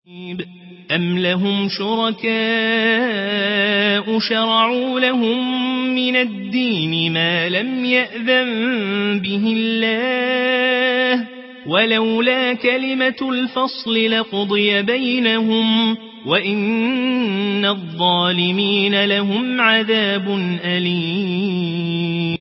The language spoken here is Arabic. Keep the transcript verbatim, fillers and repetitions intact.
أم لهم شركاء شرعوا لهم من الدين ما لم يأذن به الله ولولا كلمة الفصل لقضي بينهم وإن الظالمين لهم عذاب أليم.